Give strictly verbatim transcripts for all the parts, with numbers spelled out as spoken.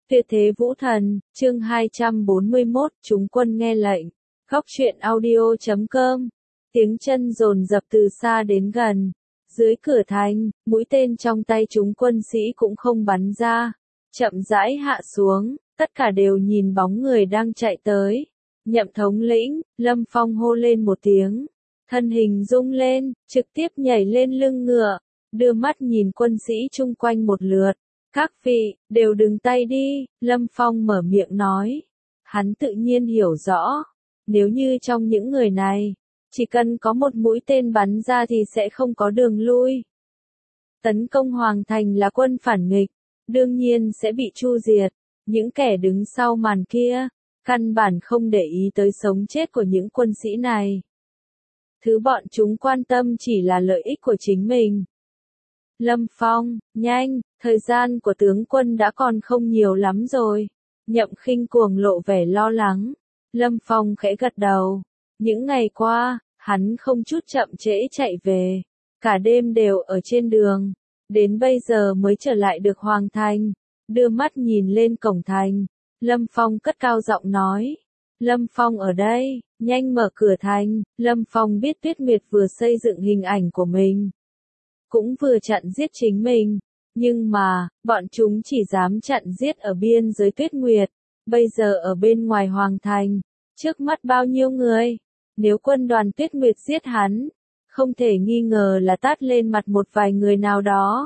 Tuyệt thế vũ thần, chương hai trăm bốn mươi mốt, chúng quân nghe lệnh. Góc truyện audio chấm com. Tiếng chân dồn dập từ xa đến gần. Dưới cửa thành, mũi tên trong tay chúng quân sĩ cũng không bắn ra. Chậm rãi hạ xuống, tất cả đều nhìn bóng người đang chạy tới. Nhậm thống lĩnh, Lâm Phong hô lên một tiếng. Thân hình rung lên, trực tiếp nhảy lên lưng ngựa. Đưa mắt nhìn quân sĩ chung quanh một lượt. Các vị, đều đừng tay đi, Lâm Phong mở miệng nói. Hắn tự nhiên hiểu rõ, nếu như trong những người này, chỉ cần có một mũi tên bắn ra thì sẽ không có đường lui. Tấn công Hoàng Thành là quân phản nghịch, đương nhiên sẽ bị chu diệt. Những kẻ đứng sau màn kia, căn bản không để ý tới sống chết của những quân sĩ này. Thứ bọn chúng quan tâm chỉ là lợi ích của chính mình. Lâm Phong, nhanh, thời gian của tướng quân đã còn không nhiều lắm rồi. Nhậm Khinh Cuồng lộ vẻ lo lắng. Lâm Phong khẽ gật đầu. Những ngày qua, hắn không chút chậm trễ chạy về. Cả đêm đều ở trên đường. Đến bây giờ mới trở lại được Hoàng Thành. Đưa mắt nhìn lên cổng thành. Lâm Phong cất cao giọng nói. Lâm Phong ở đây, nhanh mở cửa thành. Lâm Phong biết Tuyết Nguyệt vừa xây dựng hình ảnh của mình. Cũng vừa chặn giết chính mình, nhưng mà, bọn chúng chỉ dám chặn giết ở biên giới Tuyết Nguyệt, bây giờ ở bên ngoài Hoàng Thành, trước mắt bao nhiêu người, nếu quân đoàn Tuyết Nguyệt giết hắn, không thể nghi ngờ là tát lên mặt một vài người nào đó.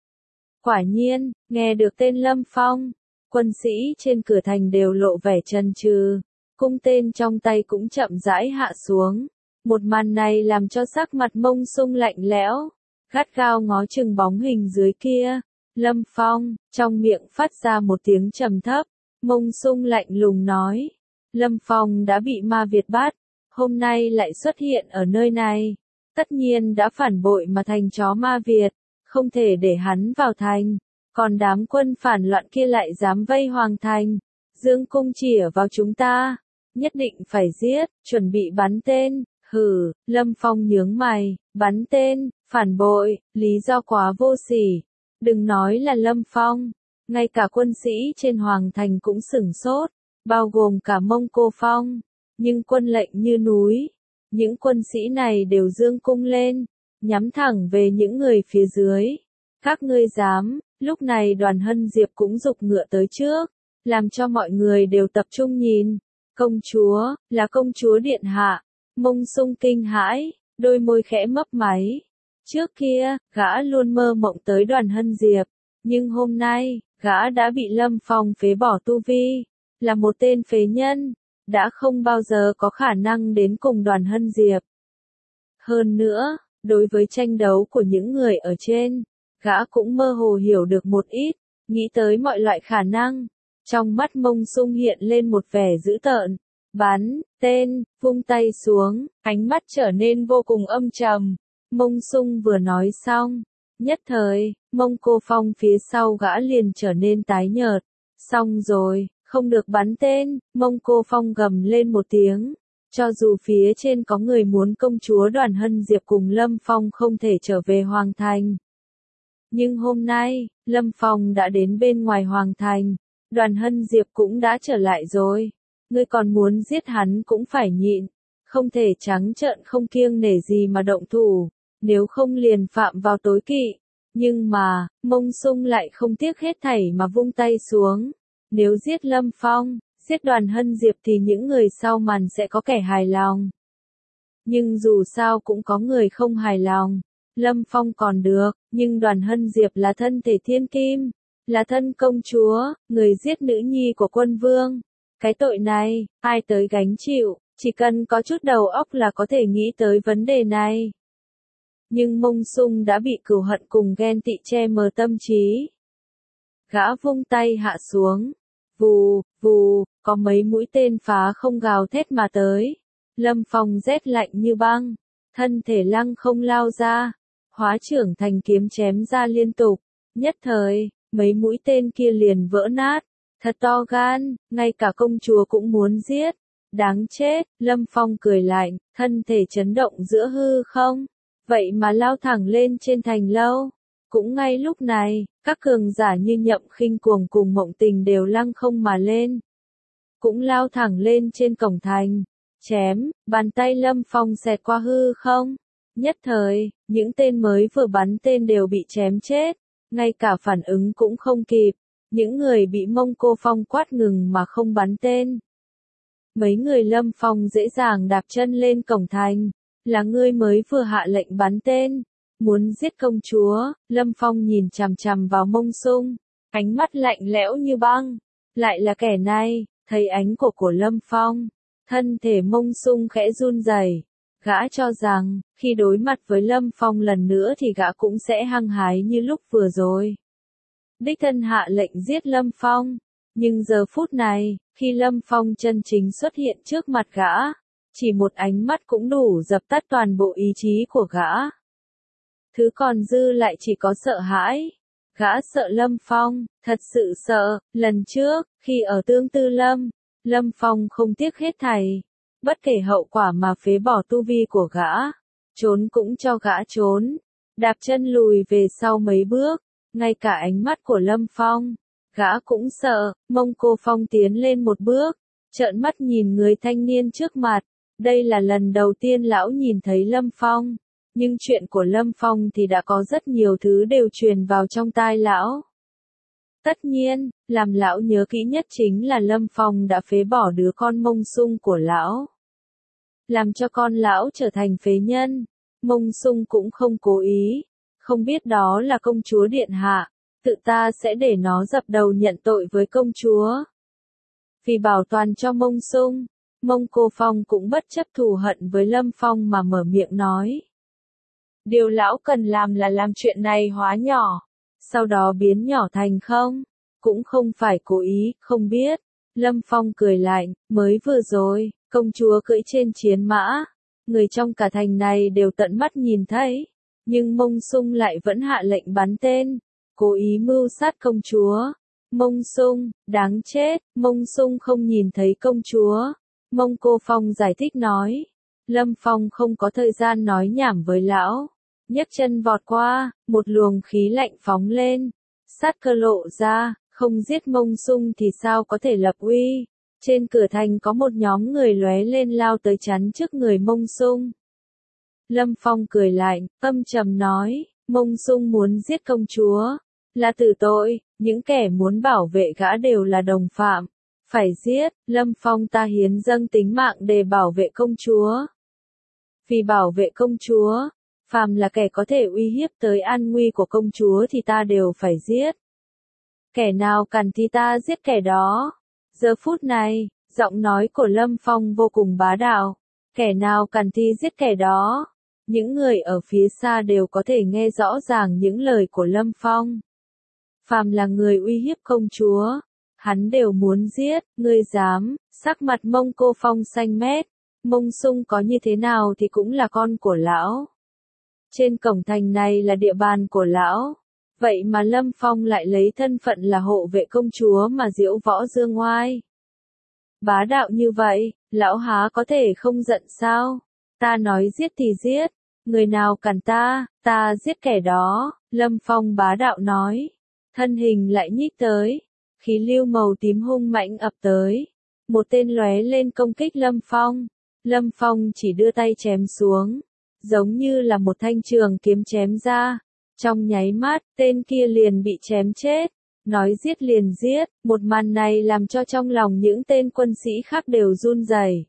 Quả nhiên, nghe được tên Lâm Phong, quân sĩ trên cửa thành đều lộ vẻ chần chừ, cung tên trong tay cũng chậm rãi hạ xuống, một màn này làm cho sắc mặt Mông Sung lạnh lẽo. Gắt gao ngó chừng bóng hình dưới kia. Lâm Phong, trong miệng phát ra một tiếng trầm thấp. Mông Sung lạnh lùng nói. Lâm Phong đã bị ma Việt bắt. Hôm nay lại xuất hiện ở nơi này. Tất nhiên đã phản bội mà thành chó ma Việt. Không thể để hắn vào thành. Còn đám quân phản loạn kia lại dám vây Hoàng Thành. Dương cung chĩa vào chúng ta. Nhất định phải giết, chuẩn bị bắn tên. Hừ, Lâm Phong nhướng mày, bắn tên, phản bội, lý do quá vô sỉ. Đừng nói là Lâm Phong, ngay cả quân sĩ trên Hoàng Thành cũng sửng sốt, bao gồm cả Mông Cô Phong. Nhưng quân lệnh như núi, những quân sĩ này đều giương cung lên, nhắm thẳng về những người phía dưới. Các ngươi dám, lúc này Đoàn Hân Diệp cũng giục ngựa tới trước, làm cho mọi người đều tập trung nhìn. Công chúa, là công chúa điện hạ. Mông Sung kinh hãi, đôi môi khẽ mấp máy. Trước kia, gã luôn mơ mộng tới Đoàn Hân Diệp, nhưng hôm nay, gã đã bị Lâm Phong phế bỏ tu vi, là một tên phế nhân, đã không bao giờ có khả năng đến cùng Đoàn Hân Diệp. Hơn nữa, đối với tranh đấu của những người ở trên, gã cũng mơ hồ hiểu được một ít, nghĩ tới mọi loại khả năng. Trong mắt Mông Sung hiện lên một vẻ dữ tợn. Bắn, tên, vung tay xuống, ánh mắt trở nên vô cùng âm trầm. Mông Sung vừa nói xong, nhất thời, Mông Cô Phong phía sau gã liền trở nên tái nhợt. Xong rồi, không được bắn tên, Mông Cô Phong gầm lên một tiếng. Cho dù phía trên có người muốn công chúa Đoàn Hân Diệp cùng Lâm Phong không thể trở về Hoàng Thành. Nhưng hôm nay, Lâm Phong đã đến bên ngoài Hoàng Thành, Đoàn Hân Diệp cũng đã trở lại rồi. Ngươi còn muốn giết hắn cũng phải nhịn, không thể trắng trợn không kiêng nể gì mà động thủ, nếu không liền phạm vào tối kỵ. Nhưng mà, Mông Sung lại không tiếc hết thảy mà vung tay xuống. Nếu giết Lâm Phong, giết Đoàn Hân Diệp thì những người sau màn sẽ có kẻ hài lòng. Nhưng dù sao cũng có người không hài lòng. Lâm Phong còn được, nhưng Đoàn Hân Diệp là thân thể thiên kim, là thân công chúa, người giết nữ nhi của quân vương. Cái tội này, ai tới gánh chịu, chỉ cần có chút đầu óc là có thể nghĩ tới vấn đề này. Nhưng Mông Sung đã bị cừu hận cùng ghen tị che mờ tâm trí. Gã vung tay hạ xuống. Vù, vù, có mấy mũi tên phá không gào thét mà tới. Lâm Phong rét lạnh như băng. Thân thể lăng không lao ra. Hóa trưởng thành kiếm chém ra liên tục. Nhất thời, mấy mũi tên kia liền vỡ nát. Thật to gan, ngay cả công chúa cũng muốn giết. Đáng chết, Lâm Phong cười lạnh, thân thể chấn động giữa hư không. Vậy mà lao thẳng lên trên thành lâu. Cũng ngay lúc này, các cường giả như Nhậm Khinh Cuồng cùng Mộng Tình đều lăng không mà lên. Cũng lao thẳng lên trên cổng thành. Chém, bàn tay Lâm Phong xẹt qua hư không. Nhất thời, những tên mới vừa bắn tên đều bị chém chết. Ngay cả phản ứng cũng không kịp. Những người bị Mông Cô Phong quát ngừng mà không bắn tên. Mấy người Lâm Phong dễ dàng đạp chân lên cổng thành. Là ngươi mới vừa hạ lệnh bắn tên. Muốn giết công chúa. Lâm Phong nhìn chằm chằm vào Mông Sung. Ánh mắt lạnh lẽo như băng. Lại là kẻ này. Thấy ánh của của Lâm Phong. Thân thể Mông Sung khẽ run rẩy. Gã cho rằng, khi đối mặt với Lâm Phong lần nữa thì gã cũng sẽ hăng hái như lúc vừa rồi. Đích thân hạ lệnh giết Lâm Phong. Nhưng giờ phút này, khi Lâm Phong chân chính xuất hiện trước mặt gã, chỉ một ánh mắt cũng đủ dập tắt toàn bộ ý chí của gã. Thứ còn dư lại chỉ có sợ hãi. Gã sợ Lâm Phong, thật sự sợ. Lần trước, khi ở Tương Tư Lâm, Lâm Phong không tiếc hết thảy. Bất kể hậu quả mà phế bỏ tu vi của gã. Trốn cũng cho gã trốn. Đạp chân lùi về sau mấy bước. Ngay cả ánh mắt của Lâm Phong. Gã cũng sợ. Mông Cô Phong tiến lên một bước. Trợn mắt nhìn người thanh niên trước mặt. Đây là lần đầu tiên lão nhìn thấy Lâm Phong. Nhưng chuyện của Lâm Phong thì đã có rất nhiều thứ đều truyền vào trong tai lão. Tất nhiên, làm lão nhớ kỹ nhất chính là Lâm Phong đã phế bỏ đứa con Mông Sung của lão. Làm cho con lão trở thành phế nhân. Mông Sung cũng không cố ý. Không biết đó là công chúa điện hạ. Tự ta sẽ để nó dập đầu nhận tội với công chúa. Vì bảo toàn cho Mông Sung, Mông Cô Phong cũng bất chấp thù hận với Lâm Phong mà mở miệng nói. Điều lão cần làm là làm chuyện này hóa nhỏ. Sau đó biến nhỏ thành không. Cũng không phải cố ý, không biết. Lâm Phong cười lạnh, mới vừa rồi, công chúa cưỡi trên chiến mã. Người trong cả thành này đều tận mắt nhìn thấy. Nhưng Mông Sung lại vẫn hạ lệnh bắn tên. Cố ý mưu sát công chúa. Mông Sung, đáng chết, Mông Sung không nhìn thấy công chúa. Mông Cô Phong giải thích nói. Lâm Phong không có thời gian nói nhảm với lão. Nhấc chân vọt qua, một luồng khí lạnh phóng lên. Sát cơ lộ ra, không giết Mông Sung thì sao có thể lập uy. Trên cửa thành có một nhóm người lóe lên lao tới chắn trước người Mông Sung. Lâm Phong cười lạnh, âm trầm nói, Mông Sung muốn giết công chúa. Là tử tội, những kẻ muốn bảo vệ gã đều là đồng phạm. Phải giết, Lâm Phong ta hiến dâng tính mạng để bảo vệ công chúa. Vì bảo vệ công chúa, phàm là kẻ có thể uy hiếp tới an nguy của công chúa thì ta đều phải giết. Kẻ nào cản thì ta giết kẻ đó. Giờ phút này, giọng nói của Lâm Phong vô cùng bá đạo. Kẻ nào cản thì giết kẻ đó. Những người ở phía xa đều có thể nghe rõ ràng những lời của Lâm Phong. Phàm là người uy hiếp công chúa, hắn đều muốn giết, ngươi dám. Sắc mặt Mông Cô Phong xanh mét. Mông Sung có như thế nào thì cũng là con của lão. Trên cổng thành này là địa bàn của lão. Vậy mà Lâm Phong lại lấy thân phận là hộ vệ công chúa mà diễu võ dương oai. Bá đạo như vậy, lão há có thể không giận sao? Ta nói giết thì giết. Người nào cản ta, ta giết kẻ đó. Lâm Phong bá đạo nói. Thân hình lại nhích tới. Khí lưu màu tím hung mạnh ập tới. Một tên lóe lên công kích Lâm Phong. Lâm Phong chỉ đưa tay chém xuống. Giống như là một thanh trường kiếm chém ra. Trong nháy mắt, tên kia liền bị chém chết. Nói giết liền giết, một màn này làm cho trong lòng những tên quân sĩ khác đều run rẩy.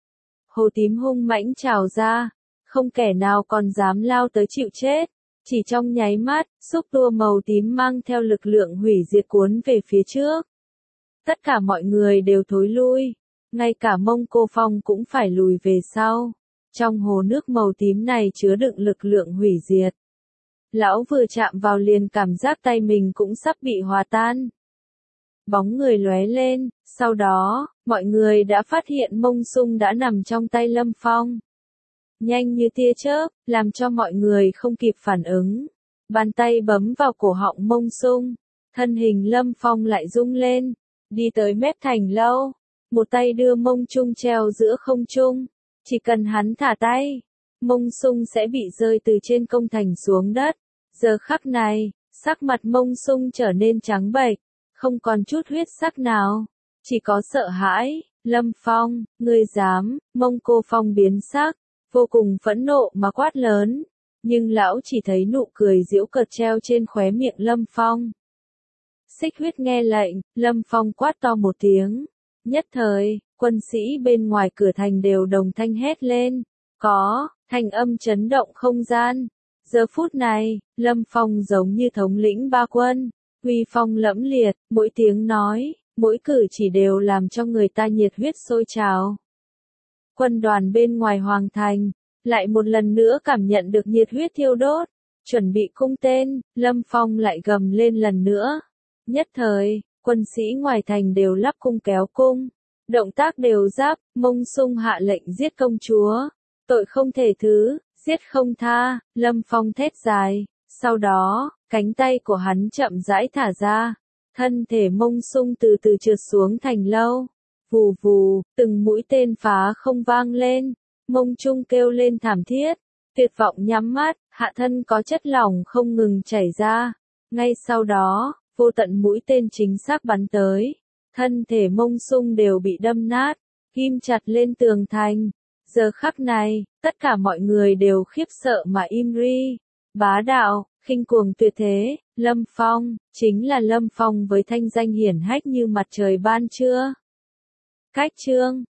Hồ tím hung mãnh trào ra. Không kẻ nào còn dám lao tới chịu chết. Chỉ trong nháy mắt, xúc tua màu tím mang theo lực lượng hủy diệt cuốn về phía trước. Tất cả mọi người đều thối lui. Ngay cả Mông Cô Phong cũng phải lùi về sau. Trong hồ nước màu tím này chứa đựng lực lượng hủy diệt. Lão vừa chạm vào liền cảm giác tay mình cũng sắp bị hòa tan. Bóng người lóe lên, sau đó, mọi người đã phát hiện Mông Sung đã nằm trong tay Lâm Phong. Nhanh như tia chớp, làm cho mọi người không kịp phản ứng. Bàn tay bấm vào cổ họng Mông Sung. Thân hình Lâm Phong lại rung lên. Đi tới mép thành lâu. Một tay đưa Mông Trung treo giữa không trung. Chỉ cần hắn thả tay, Mông Sung sẽ bị rơi từ trên công thành xuống đất. Giờ khắc này, sắc mặt Mông Sung trở nên trắng bệch, không còn chút huyết sắc nào, chỉ có sợ hãi. Lâm Phong, ngươi dám? Mông Cô Phong biến sắc, vô cùng phẫn nộ mà quát lớn, nhưng lão chỉ thấy nụ cười giễu cợt treo trên khóe miệng Lâm Phong. Xích Huyết nghe lệnh, Lâm Phong quát to một tiếng, nhất thời, quân sĩ bên ngoài cửa thành đều đồng thanh hét lên, có, thanh âm chấn động không gian. Giờ phút này, Lâm Phong giống như thống lĩnh ba quân, uy phong lẫm liệt, mỗi tiếng nói, mỗi cử chỉ đều làm cho người ta nhiệt huyết sôi trào. Quân đoàn bên ngoài hoàng thành, lại một lần nữa cảm nhận được nhiệt huyết thiêu đốt, chuẩn bị cung tên, Lâm Phong lại gầm lên lần nữa. Nhất thời, quân sĩ ngoài thành đều lắp cung kéo cung, động tác đều giáp, Mông Sung hạ lệnh giết công chúa, tội không thể thứ, giết không tha. Lâm Phong thét dài, sau đó, cánh tay của hắn chậm rãi thả ra, thân thể Mông Sung từ từ trượt xuống thành lâu, vù vù, từng mũi tên phá không vang lên, Mông Trung kêu lên thảm thiết, tuyệt vọng nhắm mắt, hạ thân có chất lỏng không ngừng chảy ra, ngay sau đó, vô tận mũi tên chính xác bắn tới, thân thể Mông Sung đều bị đâm nát, ghim chặt lên tường thành. Giờ khắc này, tất cả mọi người đều khiếp sợ mà im ri. Bá đạo, khinh cuồng tuyệt thế, Lâm Phong, chính là Lâm Phong với thanh danh hiển hách như mặt trời ban trưa. Cách chương